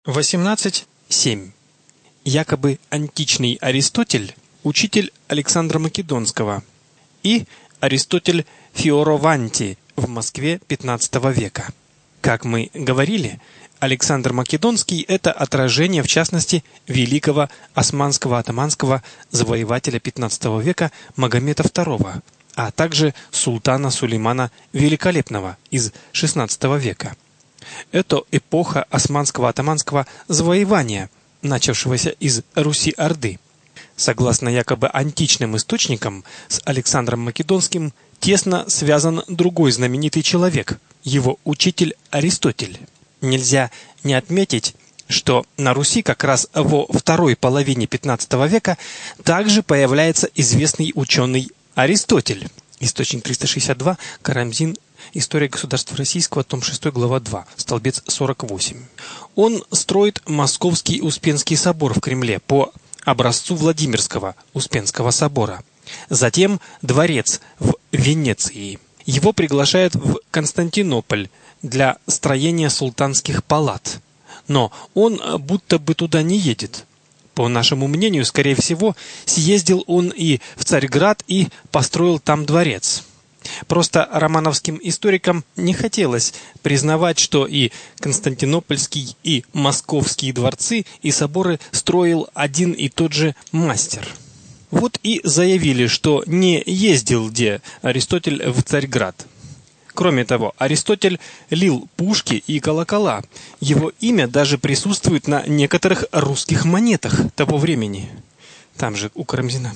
18.7. Якобы античный Аристотель – учитель Александра Македонского, и Аристотель Фиорованти в Москве XV века. Как мы говорили, Александр Македонский – это отражение, в частности, великого османского атаманского завоевателя XV века Магомета II, а также султана Сулеймана Великолепного из XVI века. Это эпоха османского атаманского завоевания, начавшегося из Руси-Орды. Согласно якобы античным источникам, с Александром Македонским тесно связан другой знаменитый человек, его учитель Аристотель. Нельзя не отметить, что на Руси как раз во второй половине XV века также появляется известный ученый Аристотель. Источник 362, Карамзин, История государства российского, том 6, глава 2, столбец 48. Он строит Московский Успенский собор в Кремле по образцу Владимирского Успенского собора. Затем дворец в Венеции. Его приглашают в Константинополь для строения султанских палат. Но он будто бы туда не едет. По нашему мнению, скорее всего, съездил он и в Царьград и построил там дворец. Просто романовским историкам не хотелось признавать, что и Константинопольский, и Московские дворцы и соборы строил один и тот же мастер. Вот и заявили, что не ездил где Аристотель в Царьград. Кроме того, Аристотель лил пушки и колокола. Его имя даже присутствует на некоторых русских монетах того времени. Там же у Карамзина.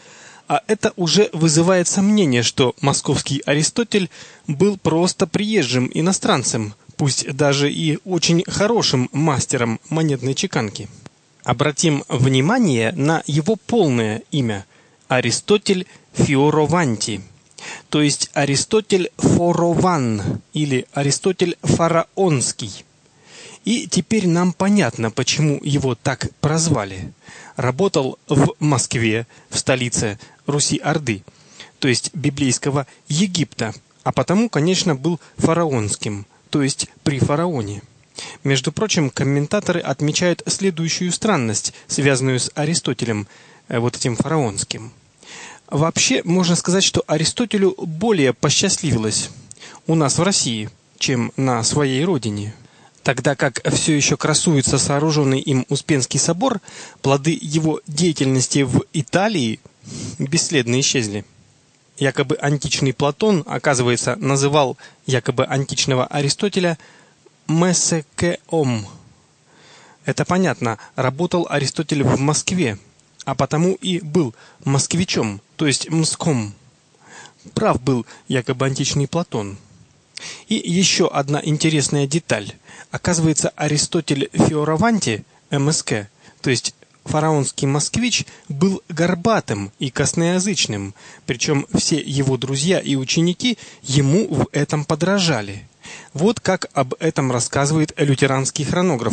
А это уже вызывает сомнение, что московский Аристотель был просто приезжим иностранцем, пусть даже и очень хорошим мастером монетной чеканки. Обратим внимание на его полное имя – Аристотель Фиорованти, то есть Аристотель Форован или Аристотель Фараонский. И теперь нам понятно, почему его так прозвали. Работал в Москве, в столице Руси-Орды, то есть библейского Египта, а потому, конечно, был фараонским, то есть при фараоне. Между прочим, комментаторы отмечают следующую странность, связанную с Аристотелем, вот этим фараонским. Вообще, можно сказать, что Аристотелю более посчастливилось у нас в России, чем на своей родине. Тогда как все еще красуется сооруженный им Успенский собор, плоды его деятельности в Италии бесследно исчезли. Якобы античный Платон, оказывается, называл якобы античного Аристотеля «месекеом». Это понятно, работал Аристотель в Москве, а потому и был москвичом, то есть мском. Прав был якобы античный Платон. И еще одна интересная деталь. Оказывается, Аристотель Фиорованти, МСК, то есть фараонский москвич, был горбатым и косноязычным, причем все его друзья и ученики ему в этом подражали. Вот как об этом рассказывает лютеранский хронограф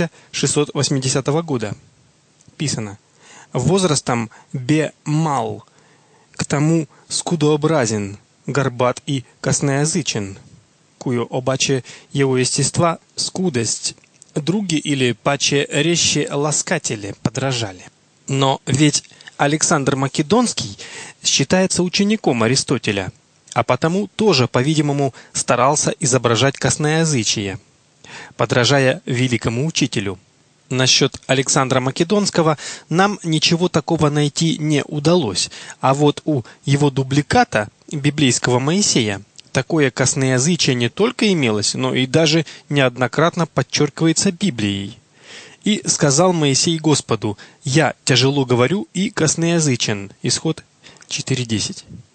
1680 года. Писано: «Возрастом бе мал, к тому скудообразен, горбат и косноязычен, кую обаче его естества скудость, други или паче резче ласкатели подражали». Но ведь Александр Македонский считается учеником Аристотеля, а потому тоже, по-видимому, старался изображать косноязычие, подражая великому учителю. Насчет Александра Македонского нам ничего такого найти не удалось, а вот у его дубликата, библейского Моисея, такое косноязычие не только имелось, но и даже неоднократно подчеркивается Библией. «И сказал Моисей Господу: я тяжело говорю и косноязычен». Исход 4:10.